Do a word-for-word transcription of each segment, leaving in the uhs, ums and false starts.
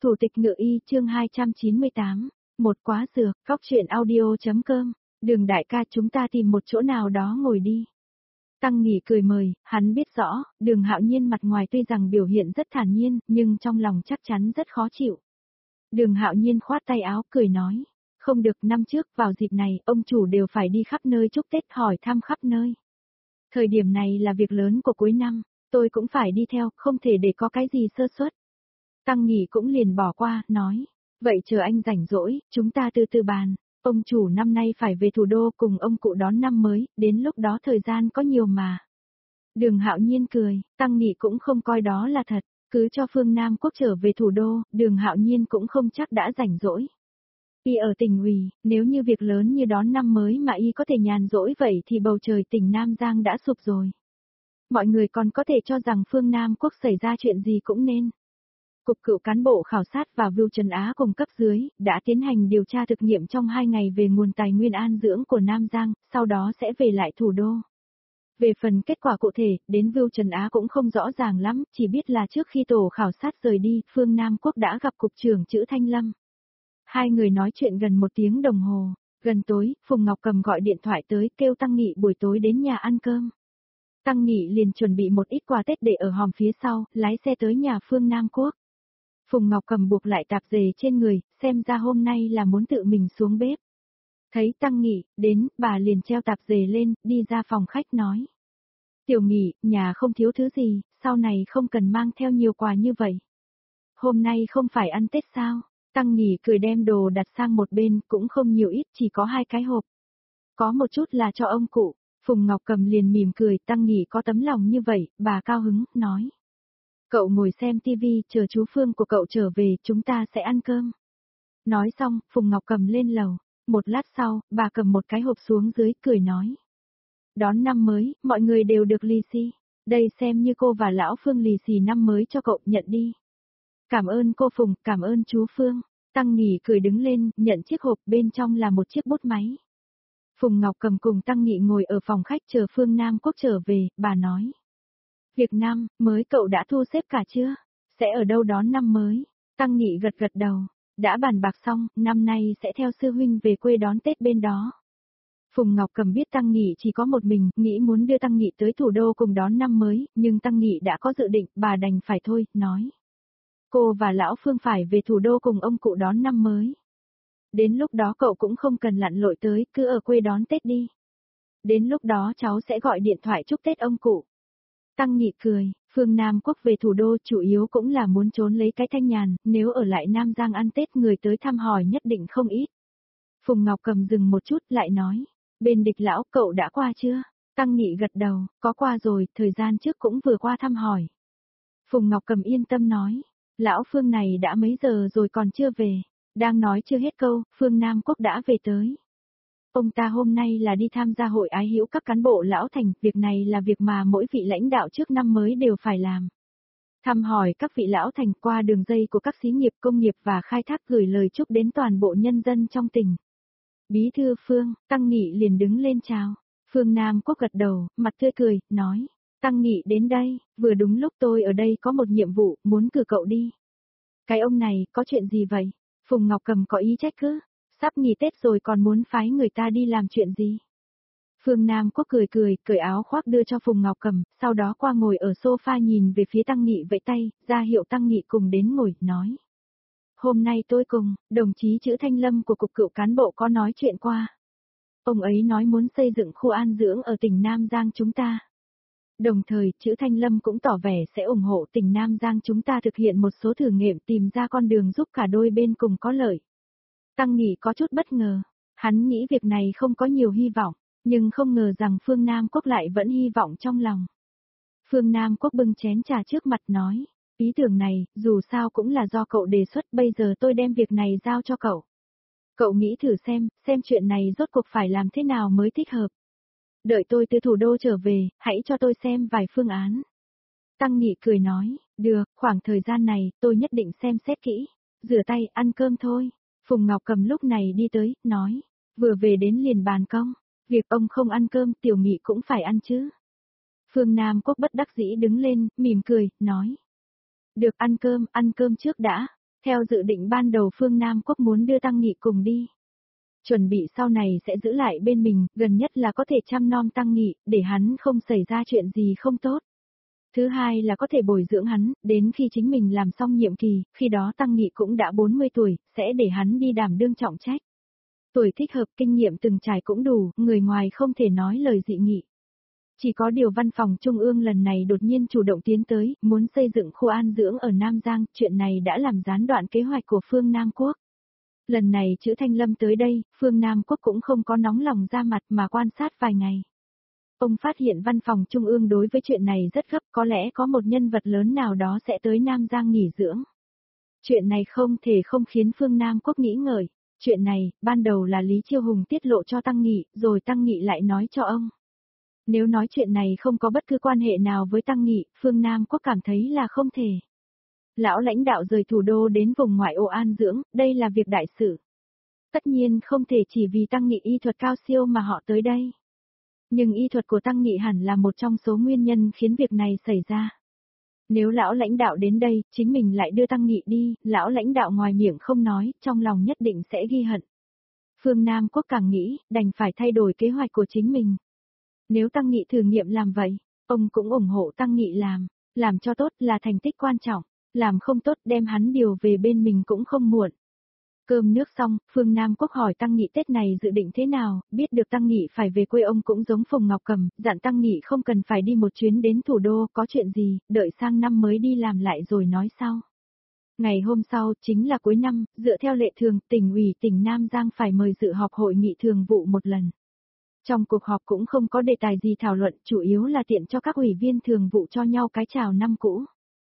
Thủ tịch Ngự Y chương hai trăm chín mươi tám, một quá dược, góc truyện audio.com, Đường đại ca chúng ta tìm một chỗ nào đó ngồi đi. Tăng Nghỉ cười mời, hắn biết rõ, Đường Hạo Nhiên mặt ngoài tuy rằng biểu hiện rất thản nhiên, nhưng trong lòng chắc chắn rất khó chịu. Đường Hạo Nhiên khoát tay áo cười nói, không được, năm trước vào dịp này, ông chủ đều phải đi khắp nơi chúc Tết hỏi thăm khắp nơi. Thời điểm này là việc lớn của cuối năm, tôi cũng phải đi theo, không thể để có cái gì sơ suất. Tăng Nghỉ cũng liền bỏ qua, nói, vậy chờ anh rảnh rỗi, chúng ta từ từ bàn, ông chủ năm nay phải về thủ đô cùng ông cụ đón năm mới, đến lúc đó thời gian có nhiều mà. Đường Hạo Nhiên cười, Tăng Nghỉ cũng không coi đó là thật, cứ cho Phương Nam Quốc trở về thủ đô, Đường Hạo Nhiên cũng không chắc đã rảnh rỗi. Y ở tỉnh ủy, nếu như việc lớn như đón năm mới mà Y có thể nhàn rỗi vậy thì bầu trời tỉnh Nam Giang đã sụp rồi. Mọi người còn có thể cho rằng Phương Nam Quốc xảy ra chuyện gì cũng nên. Cục cựu cán bộ khảo sát và Vưu Trần Á cùng cấp dưới, đã tiến hành điều tra thực nghiệm trong hai ngày về nguồn tài nguyên an dưỡng của Nam Giang, sau đó sẽ về lại thủ đô. Về phần kết quả cụ thể, đến Vưu Trần Á cũng không rõ ràng lắm, chỉ biết là trước khi tổ khảo sát rời đi, Phương Nam Quốc đã gặp Cục trưởng Trữ Thanh Lâm. Hai người nói chuyện gần một tiếng đồng hồ, gần tối, Phùng Ngọc Cầm gọi điện thoại tới kêu Tăng Nghị buổi tối đến nhà ăn cơm. Tăng Nghị liền chuẩn bị một ít quà Tết để ở hòm phía sau, lái xe tới nhà Phương Nam Quốc. Phùng Ngọc Cầm buộc lại tạp dề trên người, xem ra hôm nay là muốn tự mình xuống bếp. Thấy Tăng Nghị đến, bà liền treo tạp dề lên, đi ra phòng khách nói. Tiểu Nghị, nhà không thiếu thứ gì, sau này không cần mang theo nhiều quà như vậy. Hôm nay không phải ăn Tết sao? Tăng Nghị cười đem đồ đặt sang một bên, cũng không nhiều ít, chỉ có hai cái hộp. Có một chút là cho ông cụ. Phùng Ngọc Cầm liền mỉm cười, Tăng Nghị có tấm lòng như vậy, bà cao hứng, nói. Cậu ngồi xem tivi, chờ chú Phương của cậu trở về, chúng ta sẽ ăn cơm. Nói xong, Phùng Ngọc Cầm lên lầu. Một lát sau, bà cầm một cái hộp xuống dưới, cười nói. Đón năm mới, mọi người đều được lì xì. Đây xem như cô và lão Phương lì xì năm mới cho cậu, nhận đi. Cảm ơn cô Phùng, cảm ơn chú Phương. Tăng Nghị cười đứng lên, nhận chiếc hộp, bên trong là một chiếc bút máy. Phùng Ngọc Cầm cùng Tăng Nghị ngồi ở phòng khách chờ Phương Nam Quốc trở về, bà nói. Việc năm mới cậu đã thu xếp cả chưa? Sẽ ở đâu đón năm mới? Tăng Nghị gật gật đầu. Đã bàn bạc xong, năm nay sẽ theo sư huynh về quê đón Tết bên đó. Phùng Ngọc Cầm biết Tăng Nghị chỉ có một mình, nghĩ muốn đưa Tăng Nghị tới thủ đô cùng đón năm mới, nhưng Tăng Nghị đã có dự định, bà đành phải thôi, nói. Cô và lão Phương phải về thủ đô cùng ông cụ đón năm mới. Đến lúc đó cậu cũng không cần lặn lội tới, cứ ở quê đón Tết đi. Đến lúc đó cháu sẽ gọi điện thoại chúc Tết ông cụ. Tăng Nghị cười, Phương Nam Quốc về thủ đô chủ yếu cũng là muốn trốn lấy cái thanh nhàn, nếu ở lại Nam Giang ăn Tết người tới thăm hỏi nhất định không ít. Phùng Ngọc Cầm dừng một chút lại nói, bên Địch lão cậu đã qua chưa? Tăng Nghị gật đầu, có qua rồi, thời gian trước cũng vừa qua thăm hỏi. Phùng Ngọc Cầm yên tâm nói, lão Phương này đã mấy giờ rồi còn chưa về, đang nói chưa hết câu, Phương Nam Quốc đã về tới. Ông ta hôm nay là đi tham gia hội ái hữu các cán bộ lão thành, việc này là việc mà mỗi vị lãnh đạo trước năm mới đều phải làm. Thăm hỏi các vị lão thành qua đường dây của các xí nghiệp công nghiệp và khai thác gửi lời chúc đến toàn bộ nhân dân trong tỉnh. Bí thư Phương, Tăng Nghị liền đứng lên chào. Phương Nam Quốc gật đầu, mặt tươi cười, nói. Tăng Nghị đến đây, vừa đúng lúc tôi ở đây có một nhiệm vụ, muốn cử cậu đi. Cái ông này, có chuyện gì vậy? Phùng Ngọc Cầm có ý trách cứ. Sắp nghỉ Tết rồi còn muốn phái người ta đi làm chuyện gì? Phương Nam Quốc cười cười, cởi áo khoác đưa cho Phùng Ngọc Cầm, sau đó qua ngồi ở sofa nhìn về phía Tăng Nghị vẫy tay, ra hiệu Tăng Nghị cùng đến ngồi, nói. Hôm nay tôi cùng, đồng chí Trữ Thanh Lâm của Cục Cựu Cán Bộ có nói chuyện qua. Ông ấy nói muốn xây dựng khu an dưỡng ở tỉnh Nam Giang chúng ta. Đồng thời, Trữ Thanh Lâm cũng tỏ vẻ sẽ ủng hộ tỉnh Nam Giang chúng ta thực hiện một số thử nghiệm tìm ra con đường giúp cả đôi bên cùng có lợi. Tăng Nghị có chút bất ngờ, hắn nghĩ việc này không có nhiều hy vọng, nhưng không ngờ rằng Phương Nam Quốc lại vẫn hy vọng trong lòng. Phương Nam Quốc bưng chén trà trước mặt nói, ý tưởng này, dù sao cũng là do cậu đề xuất, bây giờ tôi đem việc này giao cho cậu. Cậu nghĩ thử xem, xem chuyện này rốt cuộc phải làm thế nào mới thích hợp. Đợi tôi từ thủ đô trở về, hãy cho tôi xem vài phương án. Tăng Nghị cười nói, được, khoảng thời gian này, tôi nhất định xem xét kỹ, rửa tay, ăn cơm thôi. Phùng Ngọc Cầm lúc này đi tới, nói, vừa về đến liền bàn công, việc ông không ăn cơm Tiểu Nghị cũng phải ăn chứ. Phương Nam Quốc bất đắc dĩ đứng lên, mỉm cười, nói, được ăn cơm, ăn cơm trước đã, Theo dự định ban đầu Phương Nam Quốc muốn đưa Tăng Nghị cùng đi. Chuẩn bị sau này sẽ giữ lại bên mình, gần nhất là có thể chăm nom Tăng Nghị, để hắn không xảy ra chuyện gì không tốt. Thứ hai là có thể bồi dưỡng hắn, đến khi chính mình làm xong nhiệm kỳ, khi đó Tăng Nghị cũng đã bốn mươi tuổi, sẽ để hắn đi đảm đương trọng trách. Tuổi thích hợp, kinh nghiệm từng trải cũng đủ, người ngoài không thể nói lời dị nghị. Chỉ có điều văn phòng Trung ương lần này đột nhiên chủ động tiến tới, muốn xây dựng khu an dưỡng ở Nam Giang, chuyện này đã làm gián đoạn kế hoạch của phương Nam Quốc. Lần này chữ Thanh Lâm tới đây, phương Nam Quốc cũng không có nóng lòng ra mặt mà quan sát vài ngày. Ông phát hiện văn phòng Trung ương đối với chuyện này rất gấp, có lẽ có một nhân vật lớn nào đó sẽ tới Nam Giang nghỉ dưỡng. Chuyện này không thể không khiến phương Nam Quốc nghĩ ngợi. Chuyện này, ban đầu là Lý Chiêu Hùng tiết lộ cho Tăng Nghị, rồi Tăng Nghị lại nói cho ông. Nếu nói chuyện này không có bất cứ quan hệ nào với Tăng Nghị, phương Nam Quốc cảm thấy là không thể. Lão lãnh đạo rời thủ đô đến vùng ngoại ô an dưỡng, đây là việc đại sự. Tất nhiên không thể chỉ vì Tăng Nghị y thuật cao siêu mà họ tới đây. Nhưng y thuật của Tăng Nghị hẳn là một trong số nguyên nhân khiến việc này xảy ra. Nếu lão lãnh đạo đến đây, chính mình lại đưa Tăng Nghị đi, lão lãnh đạo ngoài miệng không nói, trong lòng nhất định sẽ ghi hận. Phương Nam Quốc càng nghĩ, đành phải thay đổi kế hoạch của chính mình. Nếu Tăng Nghị thử nghiệm làm vậy, ông cũng ủng hộ Tăng Nghị làm, làm cho tốt là thành tích quan trọng, làm không tốt đem hắn điều về bên mình cũng không muộn. Cơm nước xong, Phương Nam Quốc hỏi Tăng Nghị Tết này dự định thế nào, biết được Tăng Nghị phải về quê ông cũng giống Phùng Ngọc Cẩm, dặn Tăng Nghị không cần phải đi một chuyến đến thủ đô, có chuyện gì, đợi sang năm mới đi làm lại rồi nói sau. Ngày hôm sau, chính là cuối năm, dựa theo lệ thường, tỉnh ủy tỉnh Nam Giang phải mời dự họp hội nghị thường vụ một lần. Trong cuộc họp cũng không có đề tài gì thảo luận, chủ yếu là tiện cho các ủy viên thường vụ cho nhau cái chào năm cũ.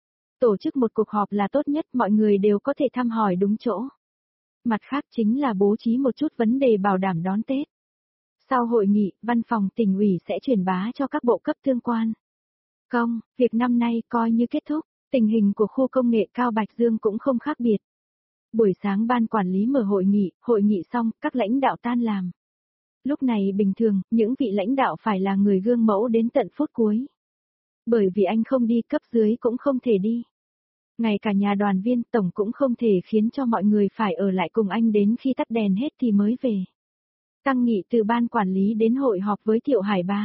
Tổ chức một cuộc họp là tốt nhất, mọi người đều có thể thăm hỏi đúng chỗ. Mặt khác chính là bố trí một chút vấn đề bảo đảm đón Tết. Sau hội nghị, văn phòng tỉnh ủy sẽ truyền bá cho các bộ cấp tương quan. Công, việc năm nay coi như kết thúc, tình hình của khu công nghệ cao Bạch Dương cũng không khác biệt. Buổi sáng ban quản lý mở hội nghị, hội nghị xong, các lãnh đạo tan làm. Lúc này bình thường, những vị lãnh đạo phải là người gương mẫu đến tận phút cuối. Bởi vì anh không đi, cấp dưới cũng không thể đi. Ngay cả nhà đoàn viên tổng cũng không thể khiến cho mọi người phải ở lại cùng anh đến khi tắt đèn hết thì mới về. Tăng Nghị từ ban quản lý đến hội họp với Thiệu Hải Ba.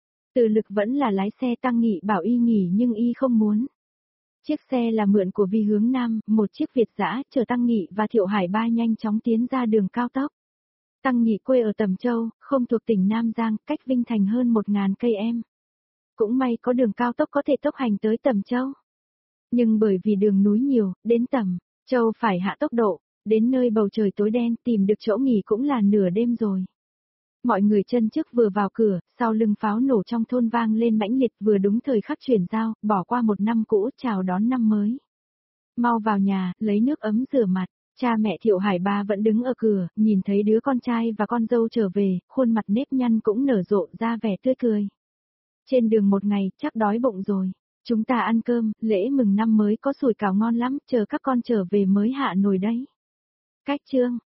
Từ Lực vẫn là lái xe, Tăng Nghị bảo y nghỉ nhưng y không muốn. Chiếc xe là mượn của Vi hướng Nam, một chiếc Việt dã chở Tăng Nghị và Thiệu Hải Ba nhanh chóng tiến ra đường cao tốc. Tăng Nghị quê ở Tầm Châu, không thuộc tỉnh Nam Giang, cách Vinh Thành hơn một nghìn cây em. Cũng may có đường cao tốc có thể tốc hành tới Tầm Châu. Nhưng bởi vì đường núi nhiều, đến Tầm Châu phải hạ tốc độ, đến nơi bầu trời tối đen tìm được chỗ nghỉ cũng là nửa đêm rồi. Mọi người chân trước vừa vào cửa, sau lưng pháo nổ trong thôn vang lên mãnh liệt vừa đúng thời khắc chuyển giao, bỏ qua một năm cũ chào đón năm mới. Mau vào nhà, lấy nước ấm rửa mặt. Cha mẹ Thiệu Hải Ba vẫn đứng ở cửa, nhìn thấy đứa con trai và con dâu trở về, khuôn mặt nếp nhăn cũng nở rộ ra vẻ tươi cười. Trên đường một ngày, chắc đói bụng rồi. Chúng ta ăn cơm, lễ mừng năm mới có sủi cảo ngon lắm, chờ các con trở về mới hạ nồi đấy. Cách chương